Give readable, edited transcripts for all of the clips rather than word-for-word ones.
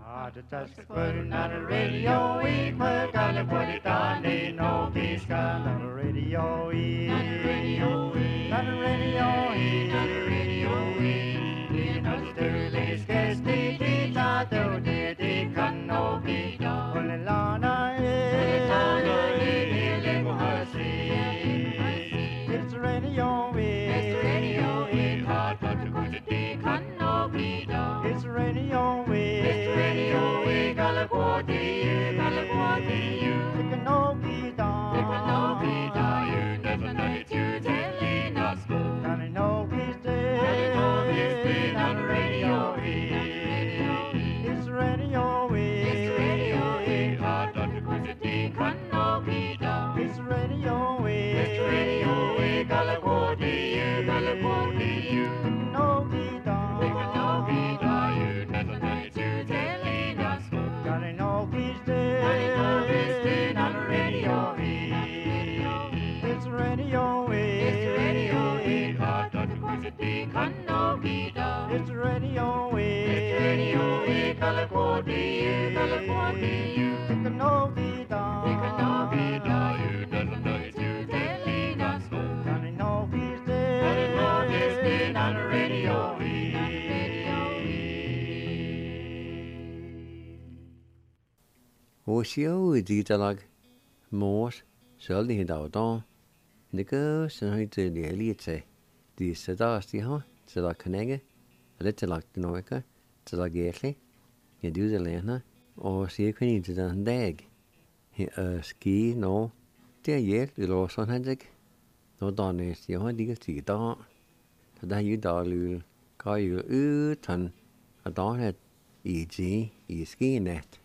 Just putting on the radio, we put on the put it on, they know he's got on the radio, on the radio, on the radio, on the radio, you know the dirty sketch, the tato, the can no be done. Put it on it's the radio, it's the radio, hot to put it, the can no be done. It's the radio, it's the radio, California, you. It can no be done. It can no be done. You never know it, you telling us. Gotta know he's dead. Gotta know he's dead on the radio. It's the radio, it's the radio, hot to put it, the can no be done. It's the radio, it's the radio, California, you. It can no be done. It can no be done. You never know it, you telling us. Gotta know he's dead. Gotta know he's dead on the radio. It's the radio, it's the radio, hot to put it, the can no be done. It's the radio, it's the radio, California, you. It can no be done. It can no be done. You never know it, you telling us. Gotta know he's dead. Gotta know he's dead on the radio. Osio ditalag mors søldig hende dag. Det gør sådan højt til det lige til. De sætter os de har til at knække. Lidt til lagt den øjne. Til at gætle. Jeg dyder lærerne. Og siger kun ikke til den dag. Her ski nå. Det er hjælp. Det lå sådan han ikke. Nå der næste. Jeg har ikke til dag. Så der er jo der løl. Gør jo uden. Og der er i skinat.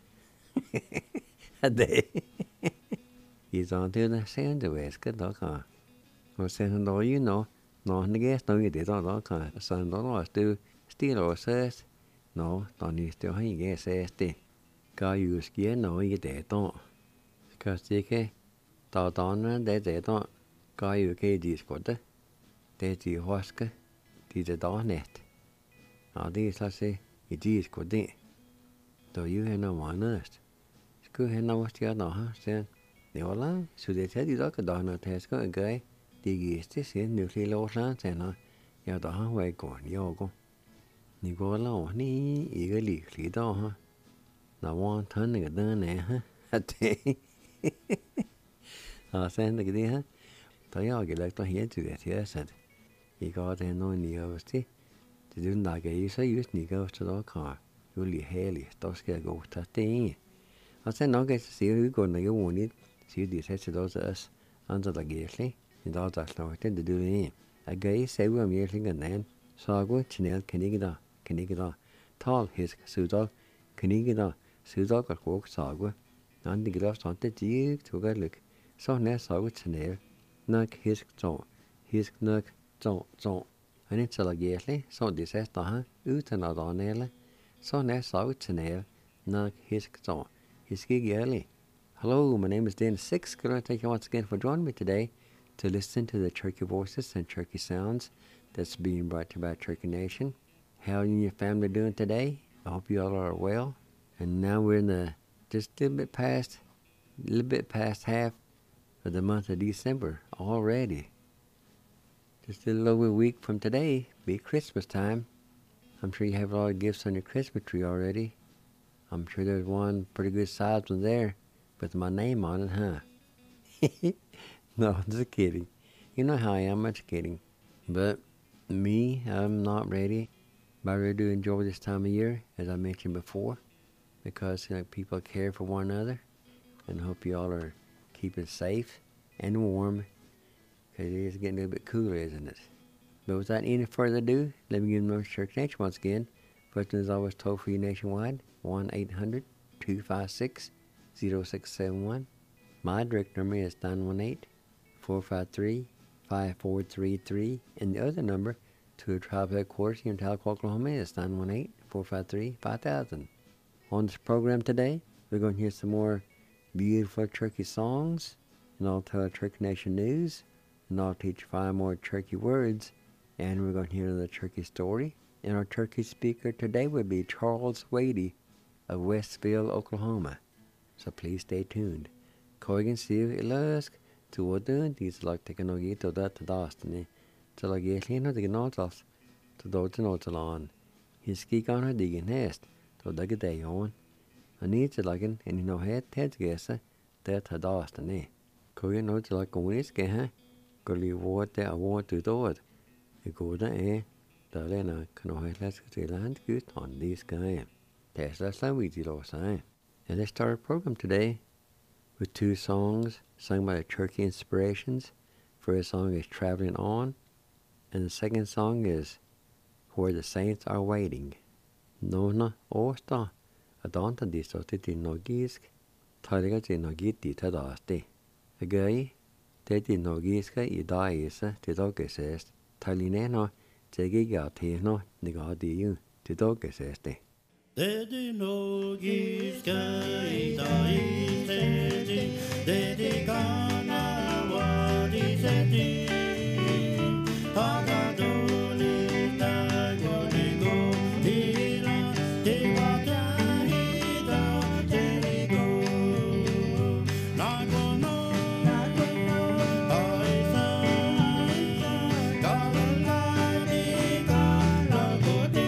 Det I don't do the same the way good dog. Or send all you know, no negate no you did all dog. Send all us do still or says no, don't you still hang yes says the guy you ski no you dead don't. Because they can down they don't guy you can discord. They the husker did the door net. Now these I say it is good. Do you have no one else? Cứ hay nào chứ đó ha xem nếu là sự để thế thì đó cái đó nó thế có cái gì cái xem nếu khi lâu ra xem nó giờ đó ha vậy còn nhiều con nếu có lâu ní cái lý đó ha là quan thân cái đó này ha thế xem cái gì ha tôi giờ cái lại tôi hiện sự để thế sao thì có thể nói nhiều chứ thì chúng ta cái sẽ use nhiều cái đó cảอยู่หลีเฮลิตัวสเกลกูทัดเองอาเซนน้องก็เสียอยู่ก่อนในก็วันนี้เสียดีเสียตัวจะอันจะตะเกียบเลยนี่ตัวจะเราเต้นดูนี่ไอ้เกย์เสียว่ามีอะไรกันแน่นสาวกูชนะคนนี้ก็ได้ทอลเฮสสุดท้ายคนนี้ก็ได้สุดท้ายก็กูสาวกูนั่นดีก็สอนเตจีถูกกันลึกสอนเนี่ยสาวกูชนะนักเฮสนักจงอันนี้จะตะเกียบเลยสอนดีเสียต่อฮะถนัดตอนนี้เลยSo next I would say, knock his song. His gig early. Hello, my name is Dan Six. Good to thank you once again for joining me today to listen to the Turkey voices and Turkey sounds that's being brought to you by Turkey Nation. How are you and your family doing today? I hope you all are well. And now we're in the just a little bit past half of the month of December already. Just a little over a week from today, be Christmas time. I'm sure you have a lot of gifts on your Christmas tree already. I'm sure there's one pretty good sized one there with my name on it, huh? No, I'm just kidding. You know how I am, I'm just kidding. But me, I'm not ready. But I really do enjoy this time of year, as I mentioned before, because people care for one another. And I hope you all are keeping safe and warm, because it is getting a little bit cooler, isn't it? But without any further ado, let me give them Church Nation once again. First is always toll free nationwide, 1-800-256-0671. My direct number is 918-453-5433. And the other number to the tribe headquarters here in Tahlequah, Oklahoma is 918-453-5000. On this program today, we're going to hear some more beautiful Turkey songs, and I'll tell Turkey Nation news, and I'll teach 5 more Turkey words. And we're going to hear the Turkey story. And our Turkey speaker today would be Charles Wadey of Westville, Oklahoma. So please stay tuned. Corrigan Steve Ilask to Woodun, these like taking a to that to Dastiny, to like a clean of the Gnotas, to do to Notalon. His ski on her digging nest, to dig a day on. I need to like in, and you know, head guesser, that to Dastiny. Corrigan knows to like going is gay, go leave what I want to do it. You go there, the Lena can always let's get the land good on this guy. That's how we did all time. And let's start our program today with two songs sung by the Turkey Inspirations. First song is Traveling On, and the second song is Where the Saints Are Waiting. Nona Osta, Adanta Distoti Nogisk, Taliga Nogiti Tadasti. A guy, Teddy Nogiska Idaisa, Tidogesest, Talineno, Tegigatino, Nigadiu, Tidogesesti. Dedi Nogiska Idaiseti, Dedi Kana Wadiseti, Hagadoli Tagonigo, Hila, Tivata Hida, Terigo, Nagono, Aisa, Galaladi, Galagodi.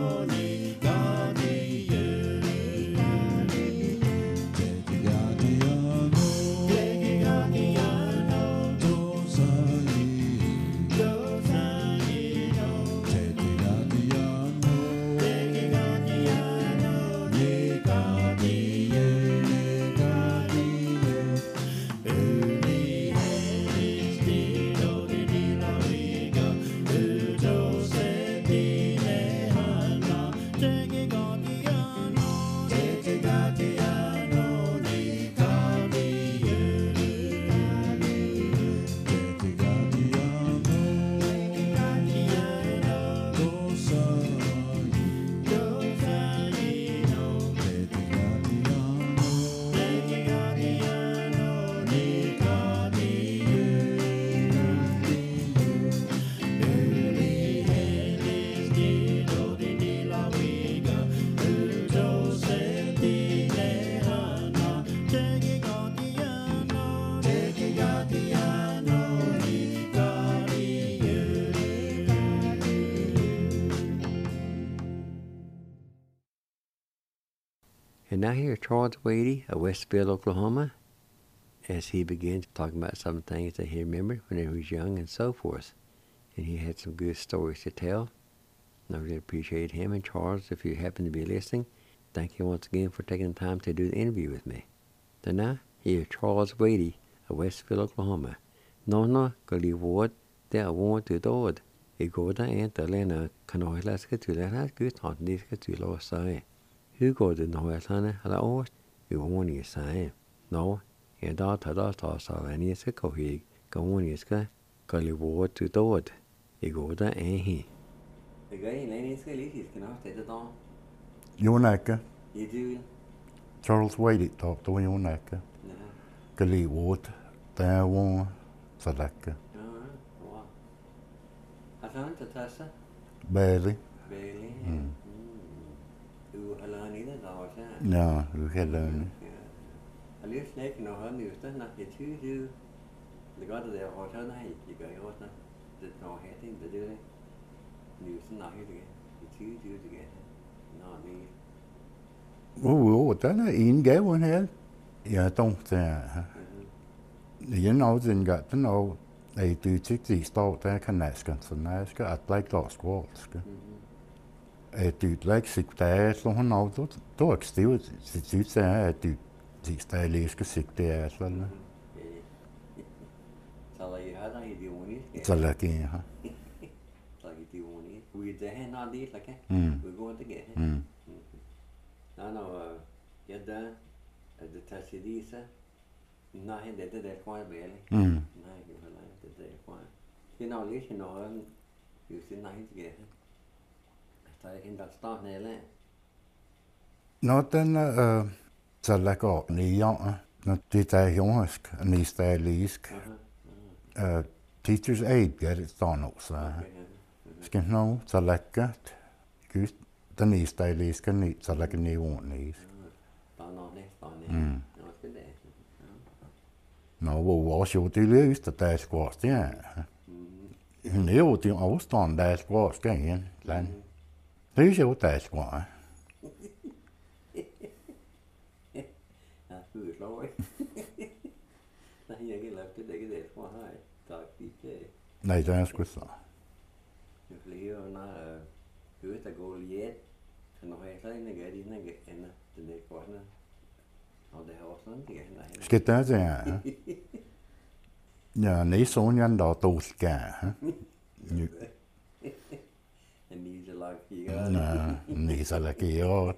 Got the And now here Charles Wadey of Westville, Oklahoma, as he begins talking about some things that he remembered when he was young and so forth. And he had some good stories to tell. And I really appreciate him. And Charles, if you happen to be listening, thank you once again for taking the time to do the interview with me. So now, here Charles Wadey of Westville, Oklahoma. Nona Gollywood, der want to do it. I går der en der lander kanøjlaske til at have godt håndniske til at sige. Hur går det når jeg lander eller års? Vi må ikke sige. Nå, jeg der tager så hvad jeg skal gå her. Går jeg skal Gollywood to do it. I går der en her. Det gør en anden skal lige skal også det der. Jonaka, I do. Charles Wadey talked to Jonaka. Gollywood, der var Salaka. Asan tatasa. Bailey. Bailey. Du har lært det der også. Ja, du kan lære det. Jeg lige snakke når han just når jeg tyder det. Det gør det der også nej, det gør jeg også. Det når her ting det der. Nu så nej det. Det tyder det igen. Nå det. Den er en gave her. Ja, dog der. Jeg når den gør den og ei tyytsikti stauta kanäskan sanäska at like laskuolska. Ei tyyt like siktäes lohon autot tuokstiu sitsää ei tyyt siktä liiska siktäes vällä. Salakin ha. We the not this like we go to get. No, yadda the tasidisa. Nej, det der kwae bele. Nej, det var det der kwae. Det når lige til noget, jo sin nej til det. Der er en der står nede. Nå den så lægger nier, når det der jonsk, nistalisk. Teachers aid gør det står nu så. Skal nå så lægger just den nistaliske ni så lægger ni ordentligt. Der er noget næste. Nå, hvor var jo det løst, at der er skrås, det er. Hun er jo den afstand, der er skrås, det er en land. Det er jo, der er skrås. Ja, det er slår, ikke? Nej, jeg kan lade det, der er skrås her. Der er ikke Nej, det er sgu så. Det er flere, når hørt, der går lige så når jeg så ikke gør det, ikke ender den der skrås, og det har også sådan, det er Skal det være? Ja, nej, sådan en der dårlig. En ny så langt kigger. Nej, så langt kigger.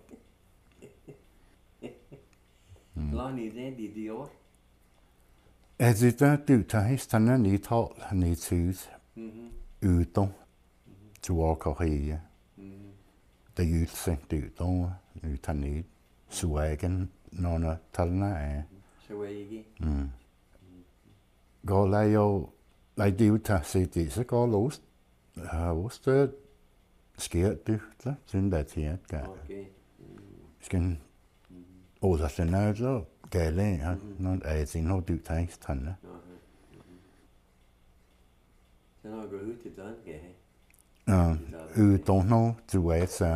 Lang i det, de år. Altså, der du tager sådan en tal, en tid, utom, to år Korea. Det er udsendt utom, utan nyt, suægen, når talene er. Suægi. Går lad jo, lad det jo tage sig det, så går låst. Også det sker dyrt, synes det til at gøre. Skal der sådan noget så gale, når jeg siger noget dyrt tekst tande. Så når jeg går ud til den, kan jeg utom noget, du er så.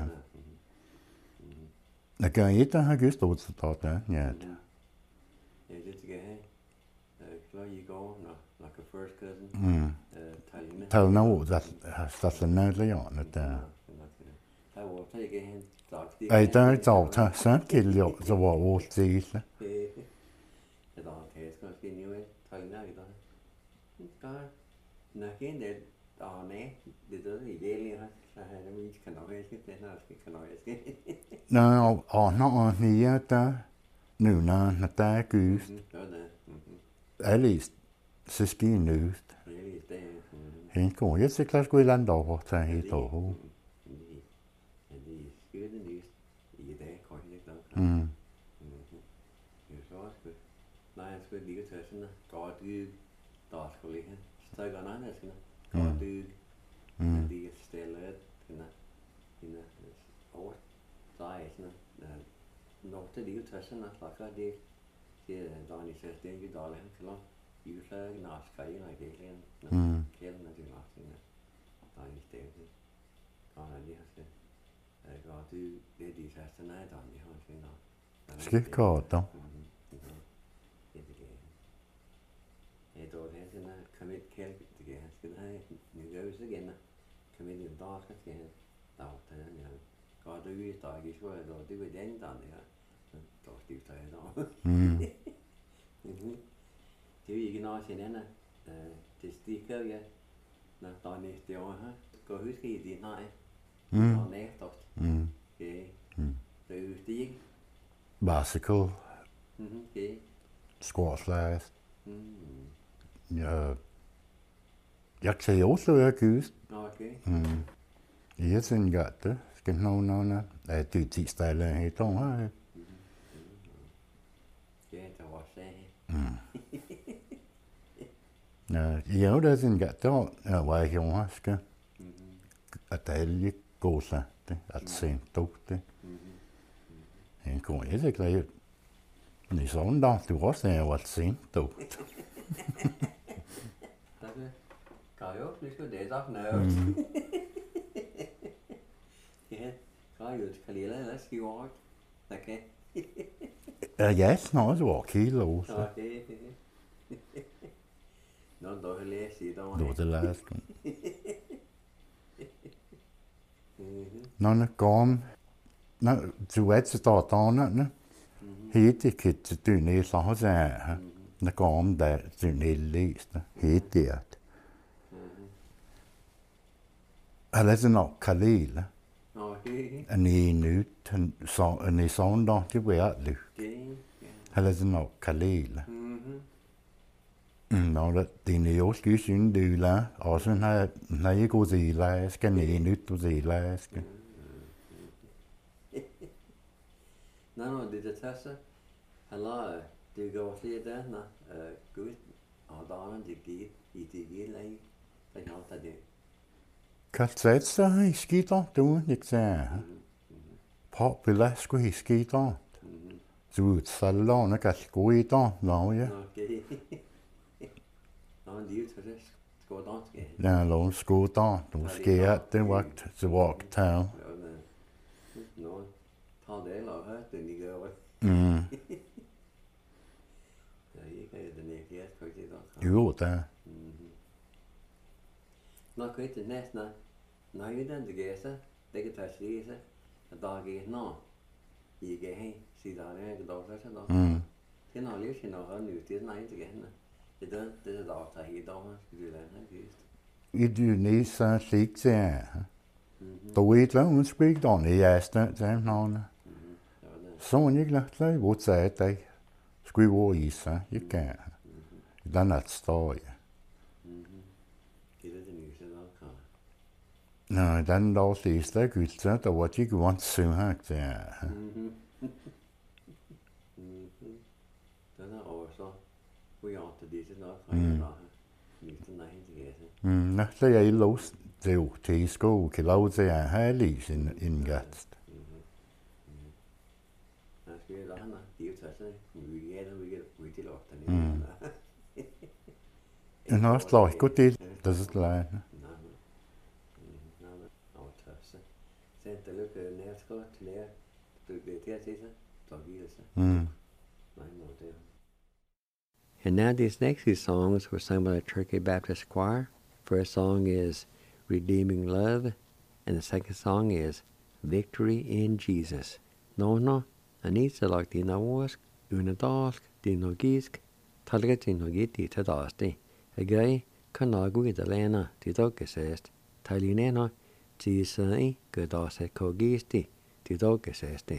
Jeg gør ikke, der har gjort stort så der, ja. Ja, det skal jeg have. Klar i går, når jeg first cousin. Talene ud, der er sådan noget, der er noget der. Der var så ikke hen. Ej, der er så der sådan kæld jo, så var vores til. Det der kan skal ske nu, talene er der. Der når igen det der er nej, det der i det lige så har jeg ikke kan nok ikke det her skal kan nok ikke. Nå, og når nye der nu når der er gys. Alice, så sker nødt. Hen går jeg til klasse gå i land over til helt over. Det sker det næste i dag kan jeg ikke nok. Jeg så også nej, jeg skulle lige tage sådan godt ud der skulle ligge. Så går der andet sådan. Godt ud. Det er stille den over der er sådan når det lige tager sådan så det der er ikke det ikke dårligt klar. I så norsk i det igen. Kælden er det nok sådan. Der er ikke det. Og lige har det. Jeg går det de første nej der vi har sådan Skikkorto. Ei tuo sen sinä kamit kelkittikin äsken häi nykyisikin kamitin taaskin tauttajan ja kaatu yhtaakin suoja tuo tyvi dentaan ja tohti yhtaakin tuo. Tyvikin asin enää testikkel ja taas niistä on ko hyskiitiin näin. On ehtoista. Okei. Se yhtiik. Bicycle. Okei. Squash last. Jeg tager også ud af kyst. Okei. Jeg synes godt det. Skal nogen at det tidsstejler her dog her. Ja, det var sagde. Ja, det synes godt det. Jeg var ikke over skal. At det ikke går så det. At sent dog det. En går jeg ikke lade. Men sådan da, du også er jo sent dog. Kajo, liksom det er noget. Ja, kajo, kan lide eller skiver. Okay. Jeg snart var kilo. Okay. Nå, då har læst i dag. Då det læst. Nå, kom. Nå, du vet så står der Hit ikke til dynne så har jeg. Nå kom der dynne læst. Hit det. Eller så nok kalile. Okay. En nyt så en sådan der det var det. Eller så nok kalile. Nå, det er jo skyld synes det la. Og så når jeg går til la skal ne nyt du til la skal. Nå, det der tasse. Eller det går flere der, nå. Gud. Og der er det givet i det gilde. Så jeg har det. Kaldt så i skider du ikke så. På billede skulle i skider. Du salon kan gå i dag, nå ja. Okay. Nå, det er det skådanske. Ja, lov skoder. Du skal det vagt til vagt tag. Nå, tager det eller hørt det ikke over. Ja, ikke den ikke jeg kan det der. Jo, der. Nå, kan det næsten. Når jeg den det gæster, det kan tage sig sig. Og der er nå. Ikke hen, siger der ikke dog så der. Det når lige sin og nu det er nej det igen. Det der der helt over skal du lade han gæst. I du næste sigt til. Du ved hvad hun spik on i æsten til navne. Så ikke lagt dig, hvor sagde dig. Skulle hvor i sig, ikke kan. Den er støj. Det er det nye så der kan. Nå, den der sidste gylse, der var ikke vant søvhag til. Den er over så. Hvor jeg har det til nok. Næsten nej det gæster. Nå, så jeg låst det til sko, kan lov til at have lige sin indgast. Jeg skal da han det er jo taget. Vi er til ofte. En har slag godt det, det er så lejt. Sent det løb nær skot til lære. Du bliver til at se sig. Så giver sig. Nej, no det. And now these next two songs were sung by the Turkey Baptist Choir. First song is Redeeming Love, and the second song is Victory in Jesus. No, anita lag dina warsk, unedask, dinogisk, talga dinogiti tadasti. Agay, kanagu idalena, tidogesest, talinena, tisai, gadase kogisti, tidogesesti.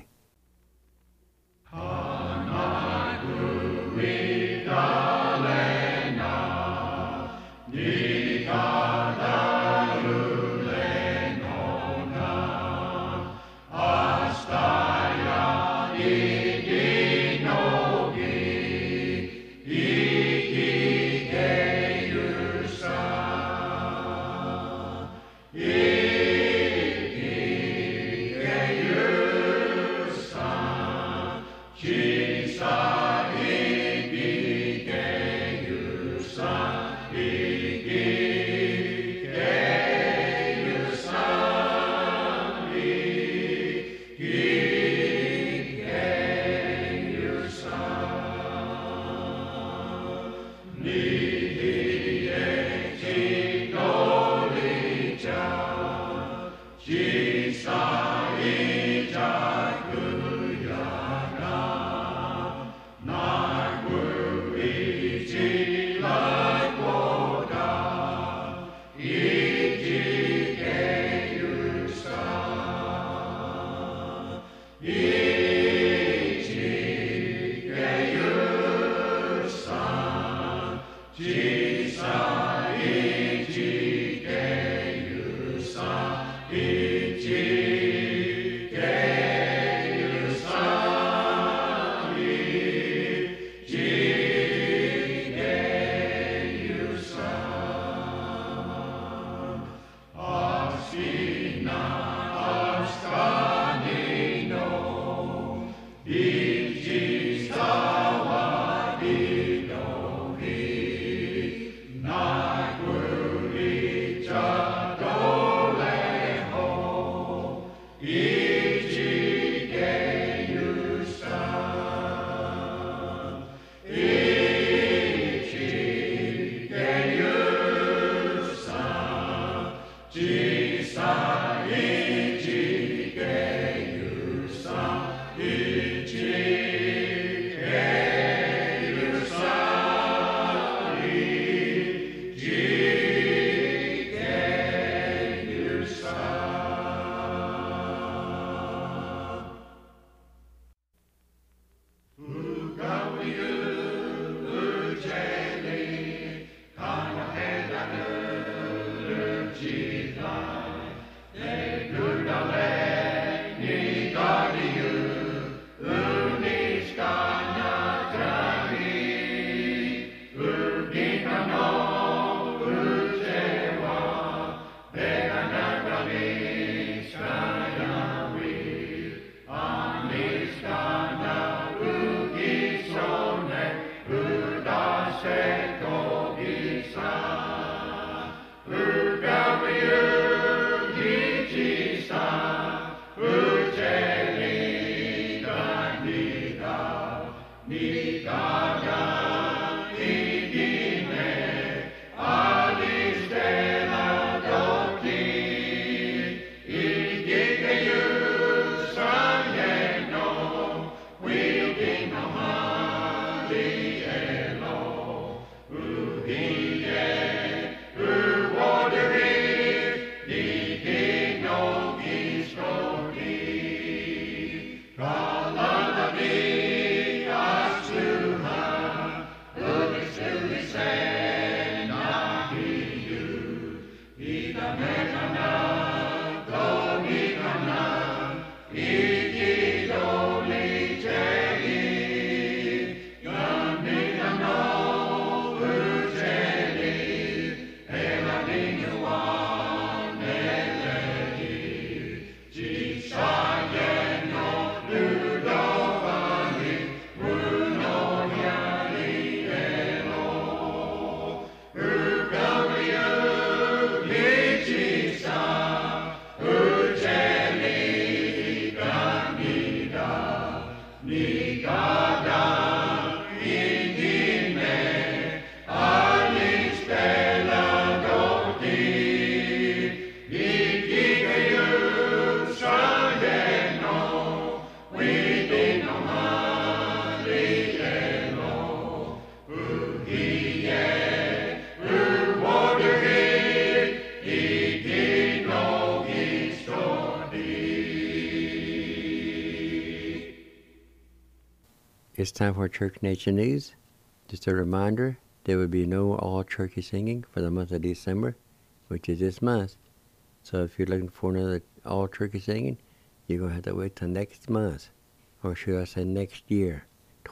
It's time for Church Nation News. Just a reminder, there will be no all-turkey singing for the month of December, which is this month. So if you're looking for another all-turkey singing, you're going to have to wait till next month. Or should I say next year,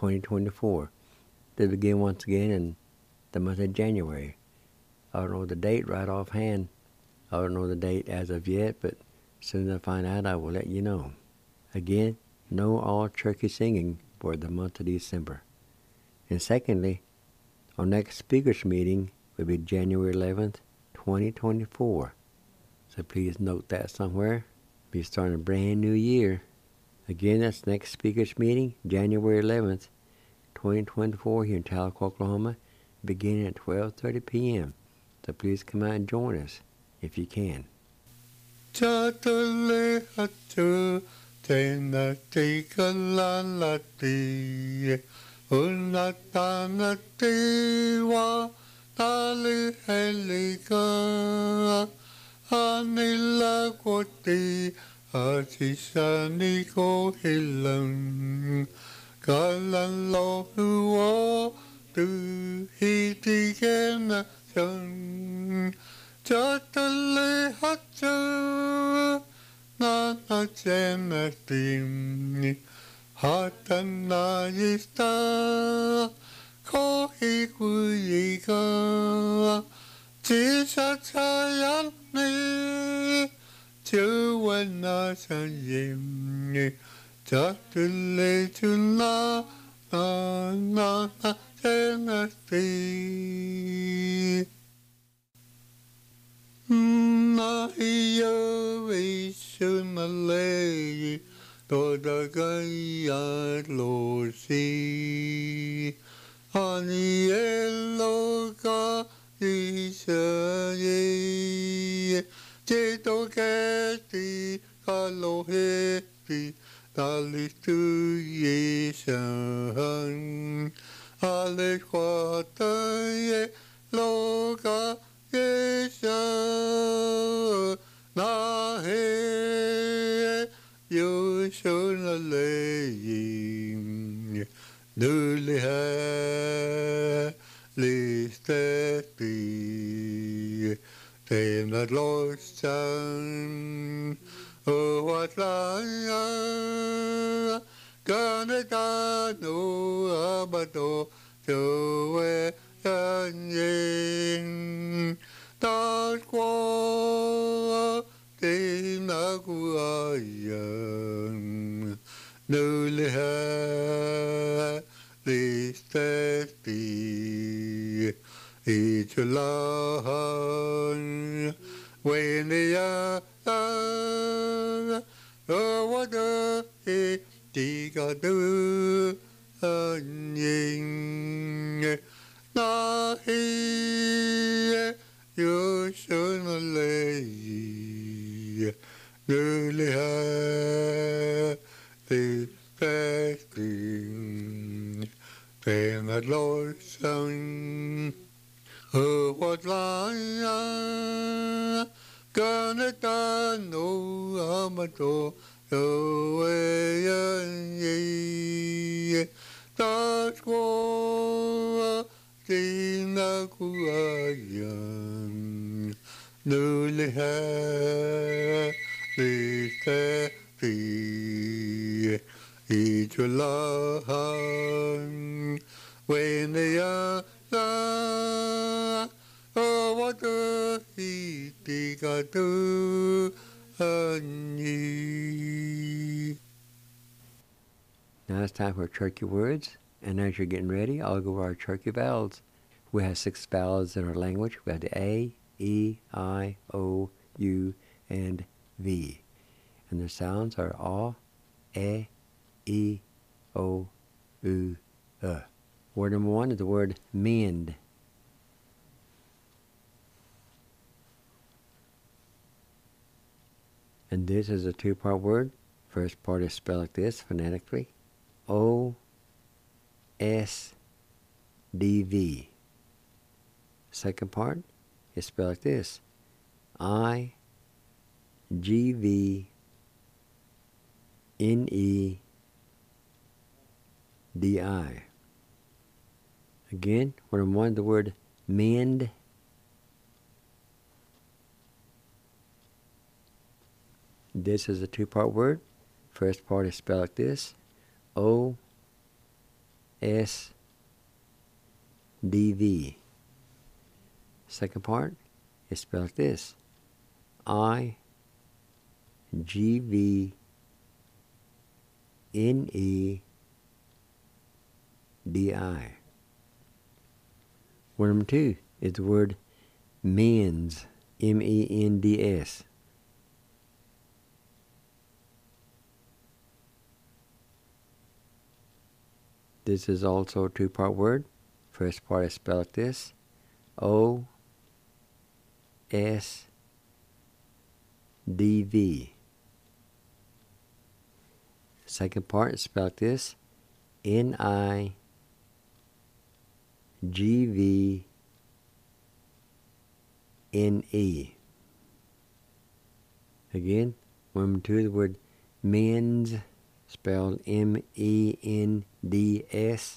2024. They begin once again in the month of January. I don't know the date right offhand. I don't know the date as of yet, but as soon as I find out, I will let you know. Again, no all-turkey singing for the month of December. And secondly, our next speakers meeting will be January 11th, 2024. So please note that somewhere. We'll be starting a brand new year. Again, that's next speakers meeting, January 11th, 2024 here in Tahlequah, Oklahoma, beginning at 12:30 p.m. So please come out and join us if you can. Chatale hatu tena tikala ti unatana tiwa tali helika anila koti atisani ko hilang kalan lo huo tu hiti kena chang Chatale hatu na chena tim hatana yista ko hikuika Chisha chayan ni chuwana sanyim Chatale tuna na chena tim Na hiyo ishunale toda gaya losi Ani eloka ishaye Cheto keti kaloheti Talitu yeshan Ale kwataye loka Yesha na he yushuna leyin nuli ha listeti tena losan o watlaya kaneta no abato joe yanyin ta qua tin na kuayan nuli ha listeti ichulahan when ya wada tiga du anyin na hi you shouldn't lay newly have the fasting then the Lord sang what lie gonna done no amato away that's what Tina kuayan nuli ha listeti ichulahan when ya la wata hitikatu anyi. Now it's time for turkey words. And as you're getting ready, I'll go over our turkey vowels. We have 6 vowels in our language. We have the A, E, I, O, U, and V. And the sounds are A, E, O, U, Word number 1 is the word mend. And this is a 2-part word. First part is spelled like this phonetically. O-S-D-V. Second part is spelled like this. I-G-V-N-E-D-I. Again, word number 1, the word mend. This is a 2-part word. First part is spelled like this. O-S-D-V. Second part is spelled like this. I-G-V-N-E-D-I. Word number 2 is the word mends. M-E-N-D-S. This is also a 2-part word. First part is spelled like this. O-S-D-V-E. Second part is spelled like this: NIGVNE. Again, remember too the word men's, spelled MENDS.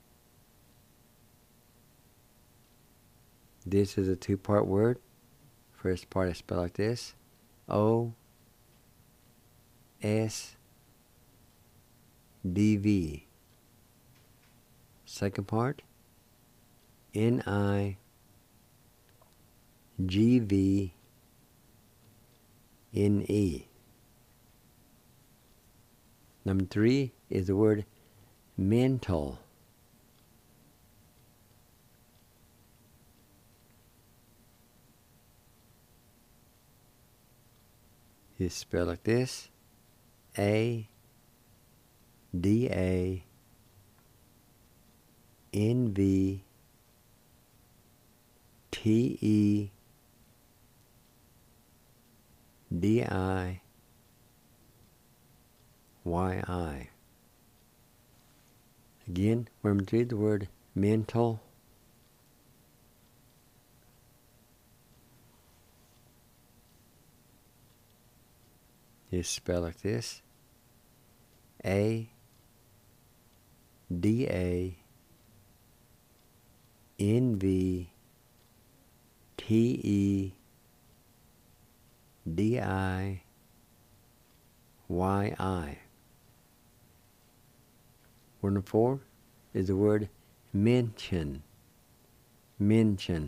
This is a two-part word. First part is spelled like this: OSDV. Second part: NIGVNE. Number 3 is the word mental. It's spelled like this: ADANVTEDIYI. Again, remember to read the word mental. It's spelled like this: ADANVTEDIYI. Word number 4 is the word mention. Mention.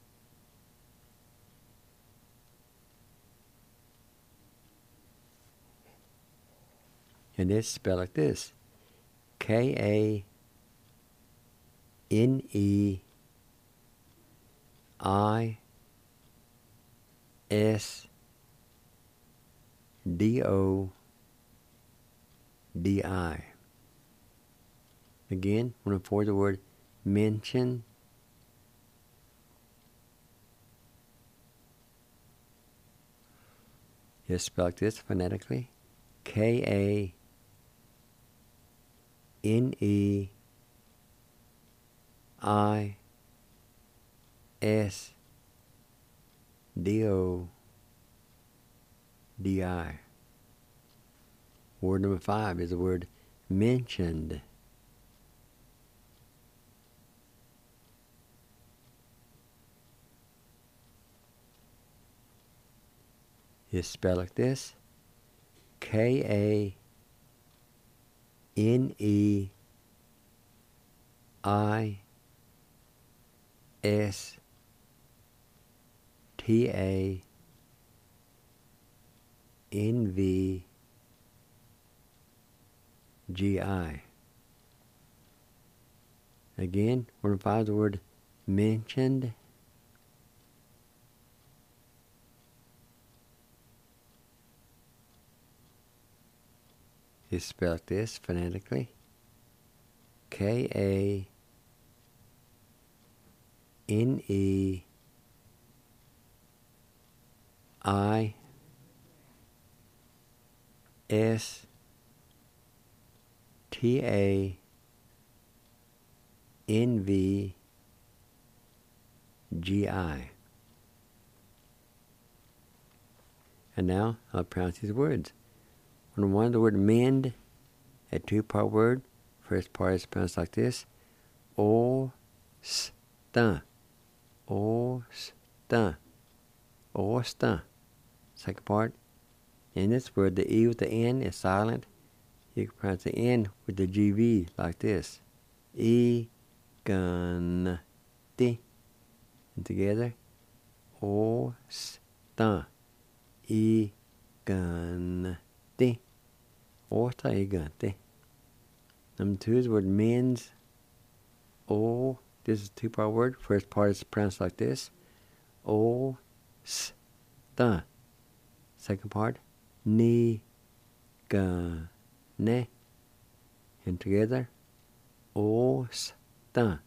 And it's spelled like this: KANEIDO. Again, when before the word mention, it's spelled like this phonetically: KANEIDO. Word number 5 is the word mentioned. It's spelled like this: KANEIDO. Again, we're going to find the word mentioned. It's spelled like this phonetically: KANEIDO. And now I'll pronounce these words. When one, the word mend, a two-part word. First part is pronounced like this: O-S-T-A. O-S-T-A. O-S-T-A. Second part, in this word, the E with the N is silent. You can pronounce the N with the GV like this: E-G-N-T. And together, O-S-T-A. E-G-N-T. O-S-T-A, E-G-N-T. Number 2 is the word men's. O, this is a two-part word. First part is pronounced like this: O-S-T-A. Second part, Ni-G-Ne. And together, O-S-T-A.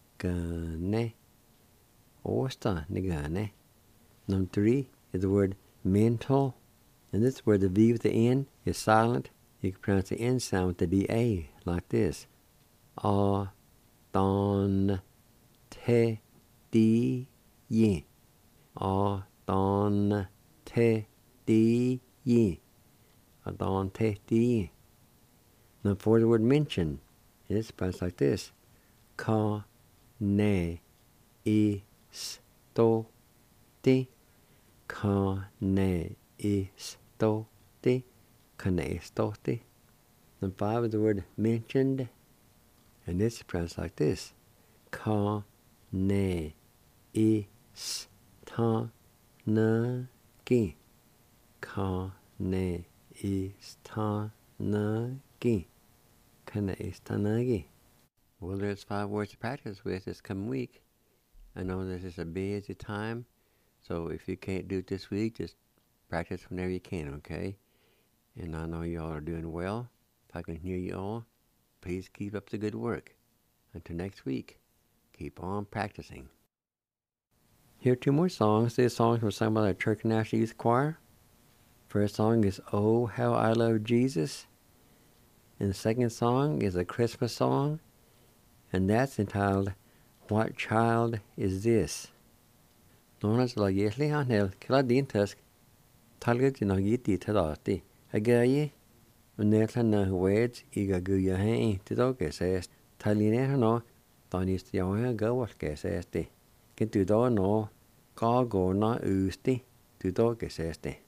Ni-G-Ne. O-S-T-A. Ni-G-Ne. Number 3 is the word mental. And this is where the V with the N is silent. You can pronounce the N sound with the DA like this. A, don, te, di, yin. A, don, te, di, yin. A, don, te, di, yin. Now for the word mention, it's pronounced like this. Ka, ne, I, sto, ti. Ka, ne, I, sto, ti. Ka, ne, sto, ti. Number 5 is the word mentioned, and it's pronounced like this. Ka, ne, I, sta, na, gi. Ka, ne, I, sta, na, gi. Ka, ne, sta, na, gi. Well, there's 5 words to practice with this coming week. I know this is a busy time, so if you can't do it this week, just practice whenever you can, okay? And I know you all are doing well. If I can hear you all, please keep up the good work. Until next week, keep on practicing. Here are 2 more songs. These songs were sung by the Turkey National Youth Choir. First song is Oh, How I Love Jesus. And the second song is a Christmas song, and that's entitled What Child Is This? Nonas la yesli hanel kila dintask talgit in agiti tadati. Agaye unetla na weds iga guya hain tidoke says taline no tanis yawa gawalke says te. Kintu do no kago na usti tidoke says te.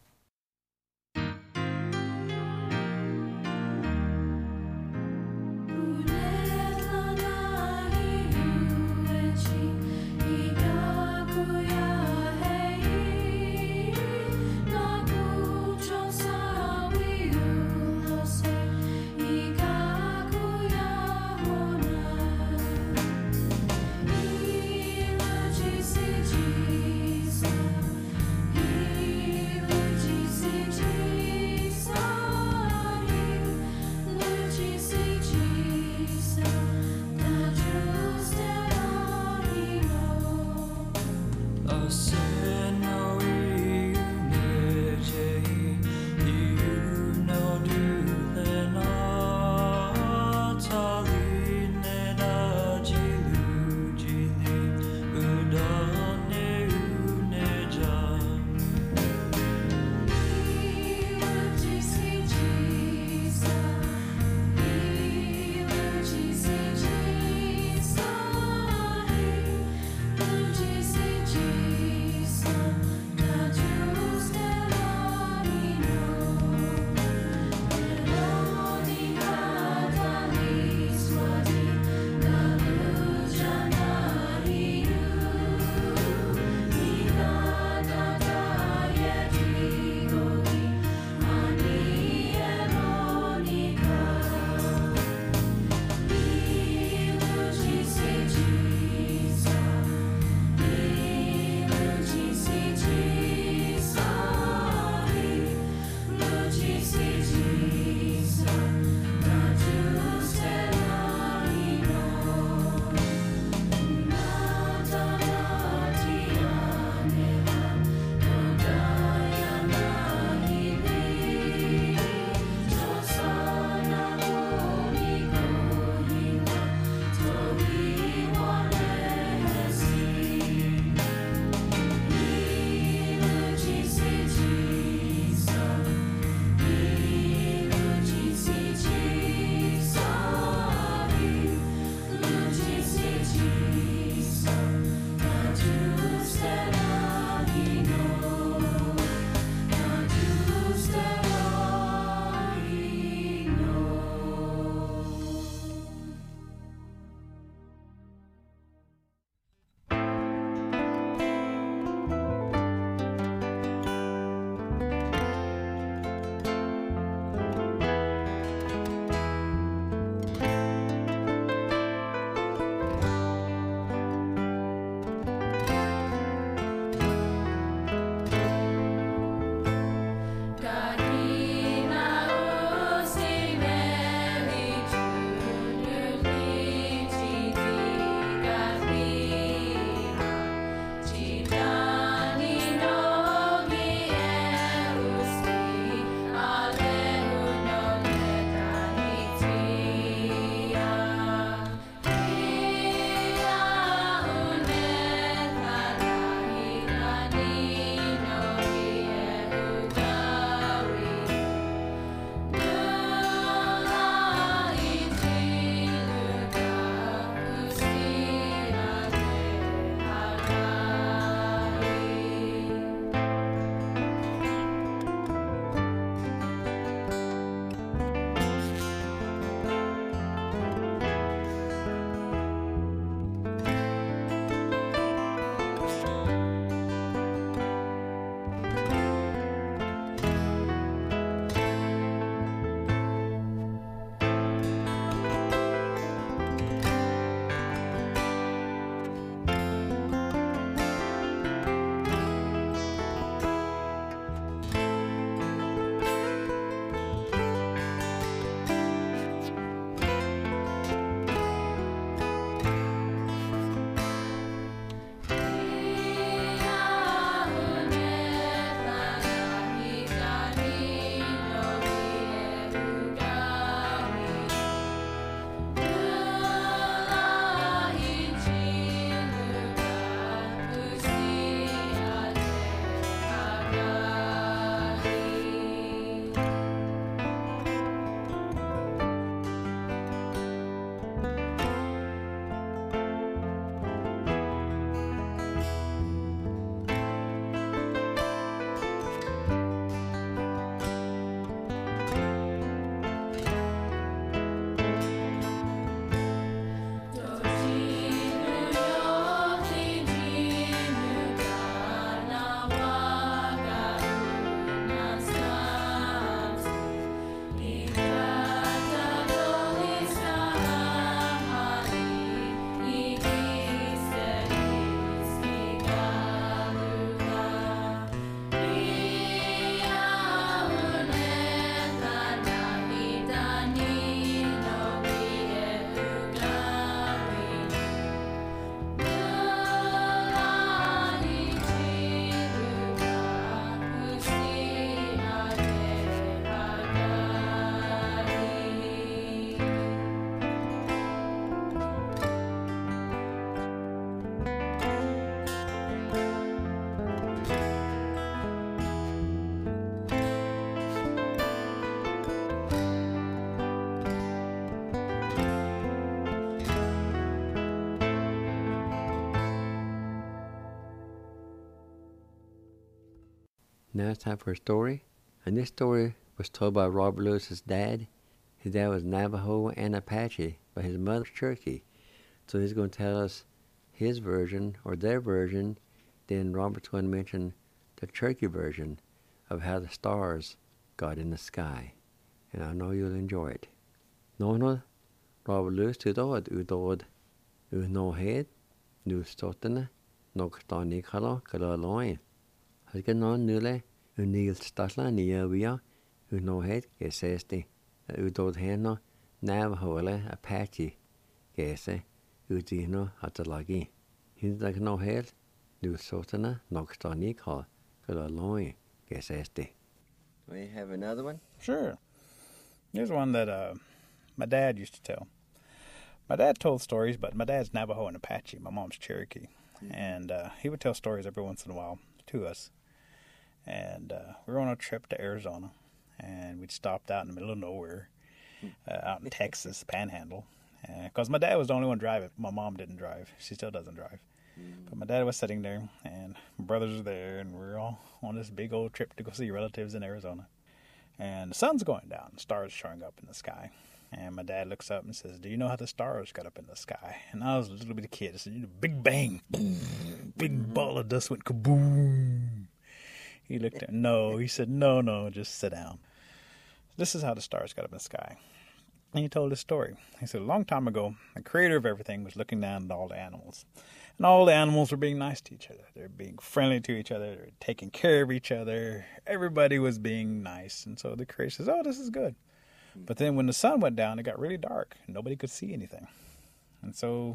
Now it's time for a story. And this story was told by Robert Lewis's dad. His dad was Navajo and Apache, but his mother's Cherokee. So he's going to tell us his version, or their version. Then Robert's going to mention the Cherokee version of how the stars got in the sky. And I know you'll enjoy it. Nona, Robert Lewis tudod udod no head, nu stotene, nog stani kala loin. Has get non nule, unil statla nia via, no head, gesesti, udod hena, Navajo Apache, gese, udino hatalagi. Hindag no head, nu stotene, nog stani kala loin, gesesti. We have another one? Sure. Here's one that my dad used to tell. My dad told stories, but my dad's Navajo and Apache. My mom's Cherokee. And he would tell stories every once in a while to us. And we were on a trip to Arizona, and we'd stopped out in the middle of nowhere, out in Texas, Panhandle. Because my dad was the only one driving. My mom didn't drive. She still doesn't drive. But my dad was sitting there, and my brothers were there, and we were all on this big old trip to go see relatives in Arizona. And the sun's going down, stars showing up in the sky. And my dad looks up and says, "Do you know how the stars got up in the sky?" And I was a little bitty kid. I said, "Big bang, boom, big ball of dust went kaboom." He looked at me. No, he said, no, just sit down. This is how the stars got up in the sky. And he told this story. He said, a long time ago, the creator of everything was looking down at all the animals. And all the animals were being nice to each other. They were being friendly to each other. They were taking care of each other. Everybody was being nice. And so the creator says, "Oh, this is good." But then when the sun went down, it got really dark. Nobody could see anything. And so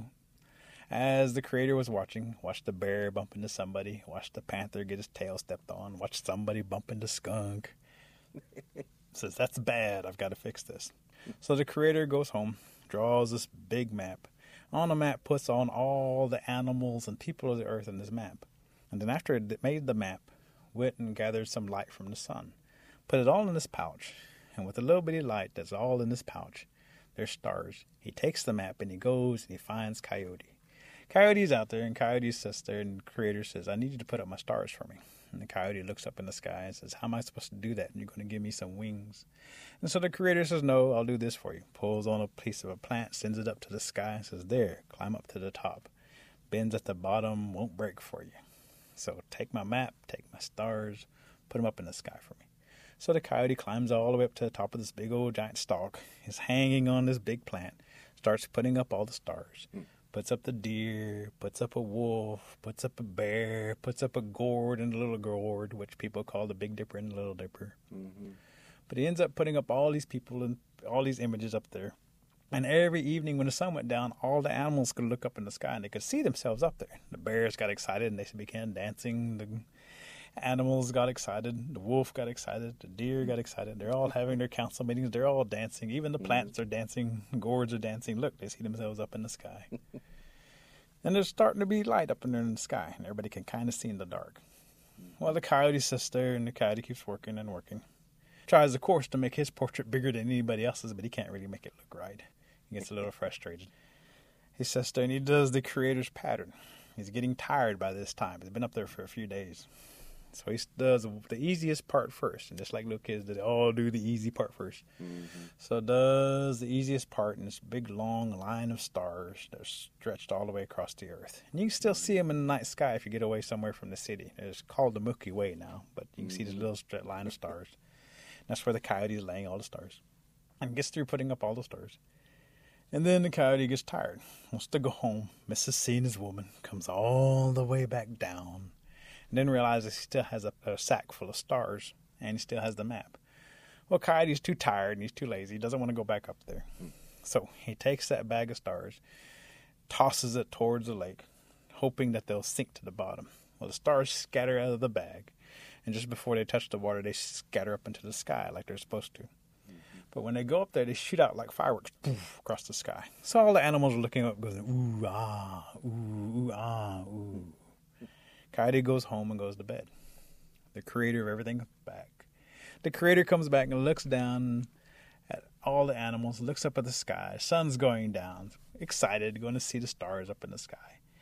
as the creator was watched the bear bump into somebody, watched the panther get his tail stepped on, watched somebody bump into skunk. Says, "That's bad. I've got to fix this." So the creator goes home, draws this big map. On the map, puts on all the animals and people of the earth in this map. And then after it made the map, went and gathered some light from the sun. Put it all in this pouch. And with a little bitty light that's all in this pouch, there's stars. He takes the map and he goes and he finds Coyote. Coyote's out there, and Coyote sits there, and the creator says, "I need you to put up my stars for me." And the Coyote looks up in the sky and says, "How am I supposed to do that? And you're going to give me some wings." And so the creator says, "No, I'll do this for you." Pulls on a piece of a plant, sends it up to the sky, and says, "There, climb up to the top. Bends at the bottom, won't break for you. So take my map, take my stars, put them up in the sky for me." So the Coyote climbs all the way up to the top of this big old giant stalk, is hanging on this big plant, starts putting up all the stars. Puts up the deer, puts up a wolf, puts up a bear, puts up a gourd and a little gourd, which people call the Big Dipper and the Little Dipper. But he ends up putting up all these people and all these images up there. And every evening when the sun went down, all the animals could look up in the sky and they could see themselves up there. The bears got excited and they began dancing. The animals got excited. The wolf got excited. The deer got excited. They're all having their council meetings. They're all dancing. Even the plants are dancing. Gourds are dancing. Look, they see themselves up in the sky. And there's starting to be light up in there in the sky, and everybody can kind of see in the dark. Well, the Coyote sits there, and the Coyote keeps working and working. Tries, of course, to make his portrait bigger than anybody else's, but he can't really make it look right. He gets a little frustrated. He sits there, and he does the creator's pattern. He's getting tired by this time. He's been up there for a few days. So he does the easiest part first. And just like little kids, they all do the easy part first. So does the easiest part in this big, long line of stars that are stretched all the way across the earth. And you can still see them in the night sky if you get away somewhere from the city. It's called the Milky Way now, but you can see this little straight line of stars. And that's where the Coyote is laying all the stars. And gets through putting up all the stars. And then the Coyote gets tired, wants to go home. Misses seeing his woman, comes all the way back down. And then realizes he still has a sack full of stars, and he still has the map. Well, Coyote's too tired, and he's too lazy. He doesn't want to go back up there. So he takes that bag of stars, tosses it towards the lake, hoping that they'll sink to the bottom. Well, the stars scatter out of the bag, and just before they touch the water, they scatter up into the sky like they're supposed to. But when they go up there, they shoot out like fireworks across the sky. So all the animals are looking up, going, ooh, ah, ooh, ooh, ah, ooh. Coyote goes home and goes to bed. The creator of everything comes back. The creator comes back and looks down at all the animals, looks up at the sky. Sun's going down, excited, going to see the stars up in the sky.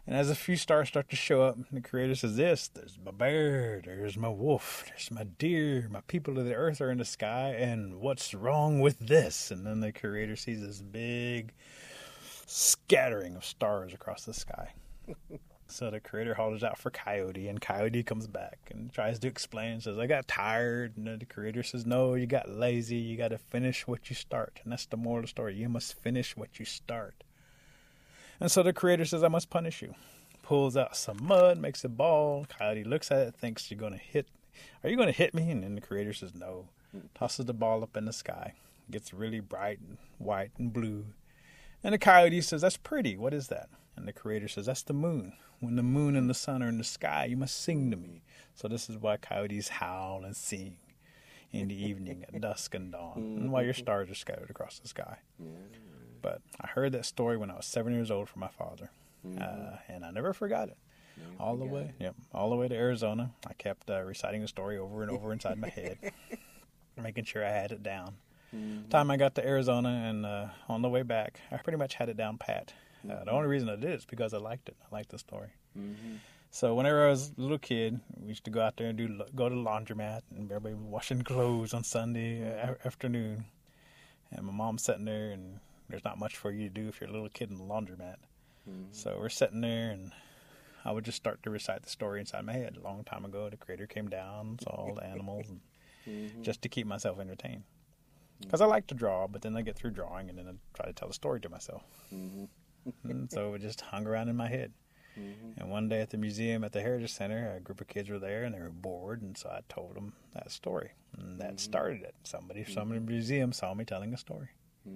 And as a few stars start to show up, the Creator says this, there's my bear, there's my wolf, there's my deer, my people of the earth are in the sky, and what's wrong with this? And then the Creator sees this big scattering of stars across the sky. So the Creator hollers out for Coyote, and Coyote comes back and tries to explain, says, I got tired. And then the Creator says, no, you got lazy, you got to finish what you start. And that's the moral of the story. You must finish what you start. And so the Creator says, I must punish you. Pulls out some mud, makes a ball. Coyote looks at it, thinks you're going to hit. Are you going to hit me? And then the Creator says, no. Tosses the ball up in the sky. Gets really bright and white and blue. And the Coyote says, that's pretty. What is that? And the Creator says, that's the moon. When the moon and the sun are in the sky, you must sing to me. So this is why coyotes howl and sing in the evening at dusk and dawn, and why your stars are scattered across the sky. But I heard that story when I was 7 years old from my father, and I never forgot it. All the way to Arizona, I kept reciting the story over and over inside my head, making sure I had it down. Time I got to Arizona, and on the way back, I pretty much had it down pat. The only reason I did it is because I liked it. I liked the story. So whenever I was a little kid, we used to go out there and go to the laundromat, and everybody was washing clothes on Sunday afternoon. And my mom's sitting there, and there's not much for you to do if you're a little kid in the laundromat. So we're sitting there, and I would just start to recite the story inside my head. A long time ago, the Creator came down, saw all the animals, and just to keep myself entertained. Because I like to draw, but then I get through drawing, and then I try to tell the story to myself. And so it just hung around in my head. And one day at the museum at the Heritage Center, a group of kids were there, and they were bored, and so I told them that story. And that started it. Somebody from the museum saw me telling a story.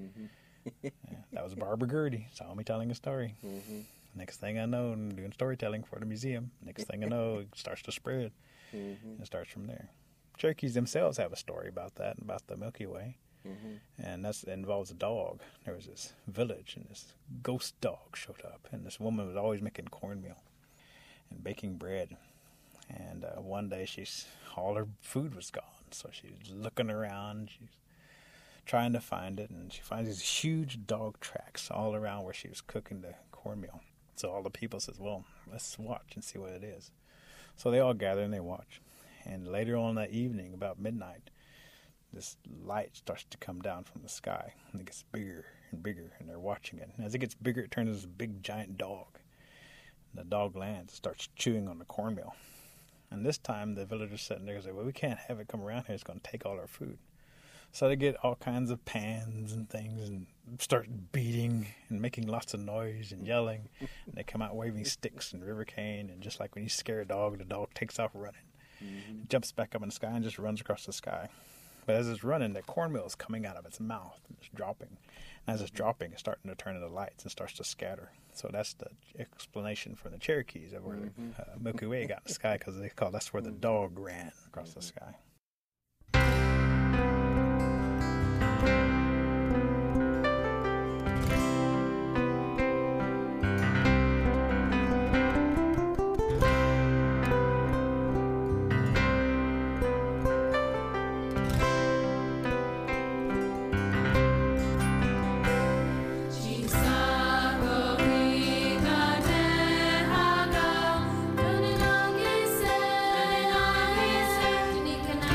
That was Barbara Gertie, saw me telling a story. Next thing I know, I'm doing storytelling for the museum. Next thing I know, it starts to spread. And it starts from there. Cherokees themselves have a story about that, about the Milky Way. And that involves a dog. There was this village, and this ghost dog showed up, and this woman was always making cornmeal and baking bread. And one day, all her food was gone, so she's looking around. She's trying to find it, and she finds these huge dog tracks all around where she was cooking the cornmeal. So all the people says, well, let's watch and see what it is. So they all gather and they watch. And later on that evening, about midnight, this light starts to come down from the sky, and it gets bigger and bigger, and they're watching it. And as it gets bigger, it turns into this big, giant dog. And the dog lands and starts chewing on the cornmeal. And this time, the villagers sitting there and say, well, we can't have it come around here. It's going to take all our food. So they get all kinds of pans and things and start beating and making lots of noise and yelling. And they come out waving sticks and river cane. And just like when you scare a dog, the dog takes off running. It jumps back up in the sky and just runs across the sky. But as it's running, the cornmeal is coming out of its mouth and it's dropping. And as it's dropping, it's starting to turn into lights and starts to scatter. So that's the explanation for the Cherokees of where the Milky Way got in the sky, because they call that's where the dog ran across the sky. Can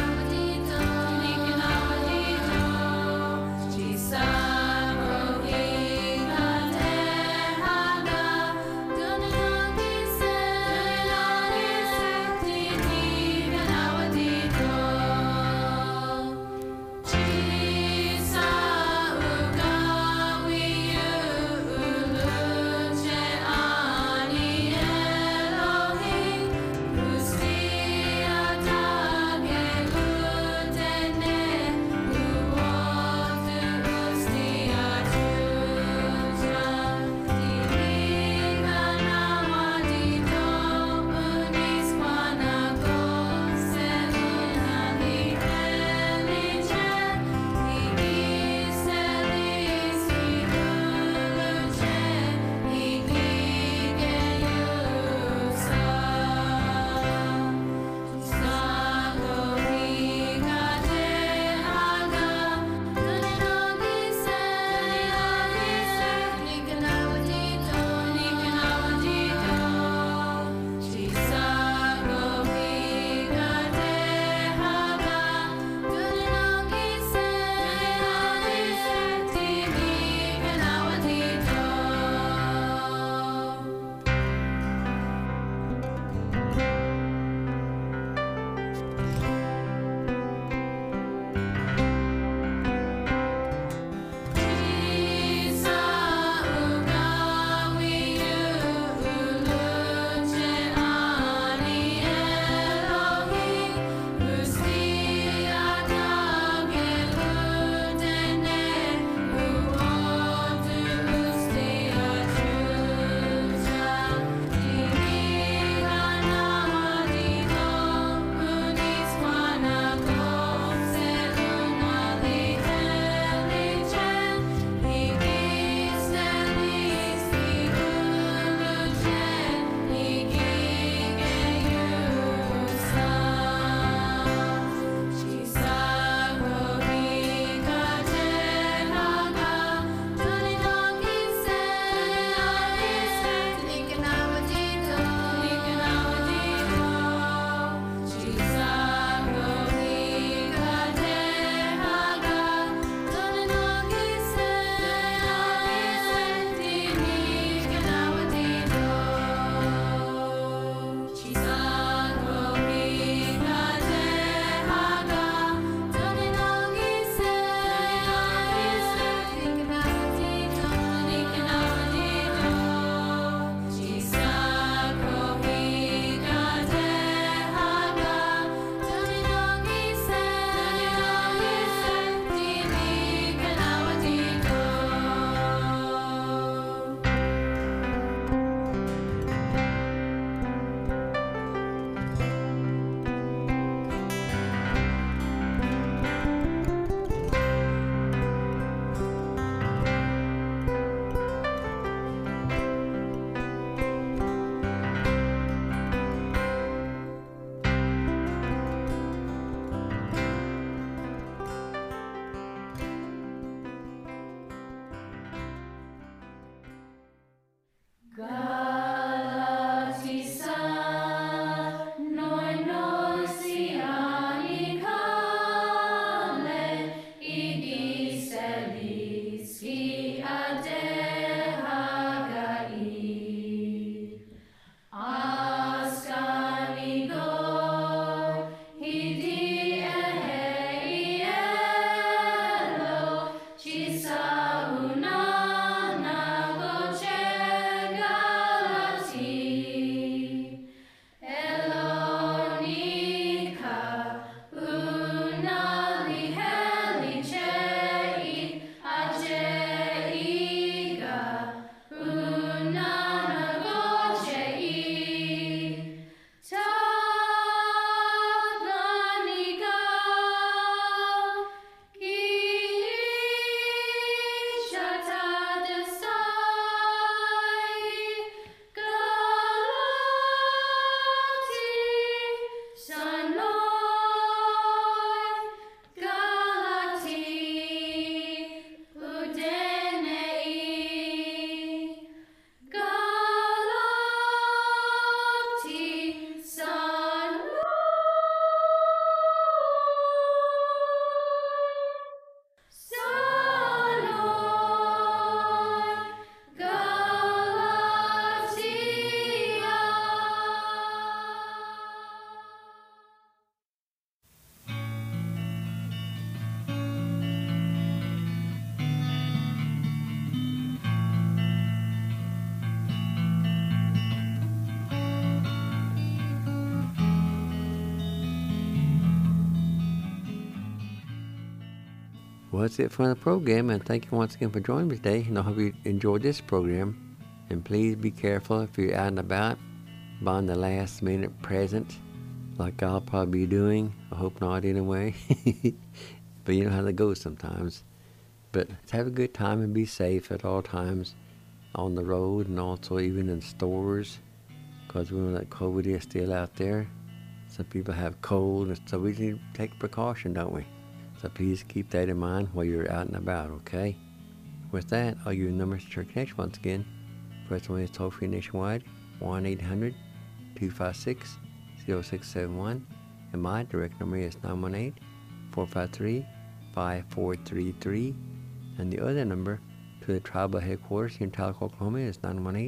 Well, that's it for the program, and thank you once again for joining me today. And I hope you enjoyed this program. And please be careful if you're out and about, buying the last minute present, like I'll probably be doing. I hope not anyway. But you know how that goes sometimes. But have a good time and be safe at all times on the road and also even in stores, because we know that COVID is still out there. Some people have cold, and so we need to take precaution, don't we? So please keep that in mind while you're out and about, okay? With that, I'll give you the numbers to Church Connection once again. First one is toll-free nationwide, 1-800-256-0671. And my direct number is 918-453-5433. And the other number to the tribal headquarters here in Talcott, Oklahoma is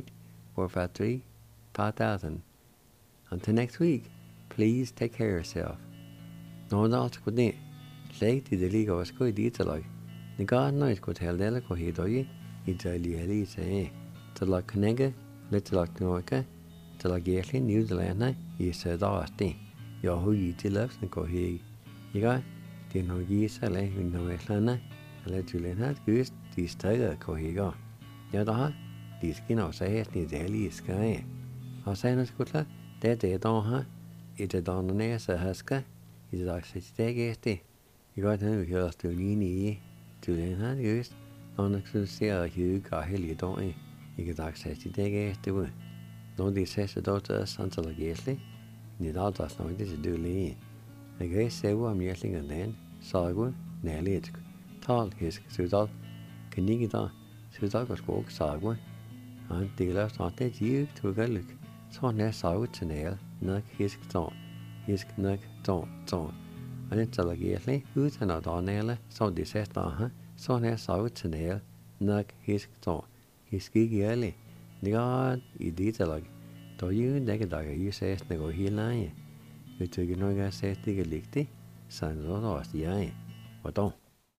918-453-5000. Until next week, please take care of yourself. No, that's good night. Say to the league of school detail. The God knows what hell they'll go here, do you? It's a little say. To like Canega, little like Noika, to like Yerlin, New Zealand, you said, oh, stay. You're who you loves and go here. You got, the no geese, I like in the Westlana, I let you learn how to use these tiger go here. You know, these skin of say it needs early sky. I say, no, Scutla, that they don't, huh? It's a don the nest, a husker. It's like such a day. You got to hear to Nini to learn how to use. On the see a huge got hilly, don't you? You get access to day to it. No, they says the daughters until a gasly. The daughters know this is do lean. The guy say, well, I'm yelling and then, saw nearly it. Tall his Sudal, can you get on? Sudal was walk saw and the left on that you to a good look. So near saw it to nail, knock his stone. His knock don't. And it's a legally, who's another on nail, so this says, so near saw it to nail, knock his stone. His gig early. The God, he did a log. Do you dagger you says, they go here lying. You took no guy says, they get licked, son, the eye. What don't?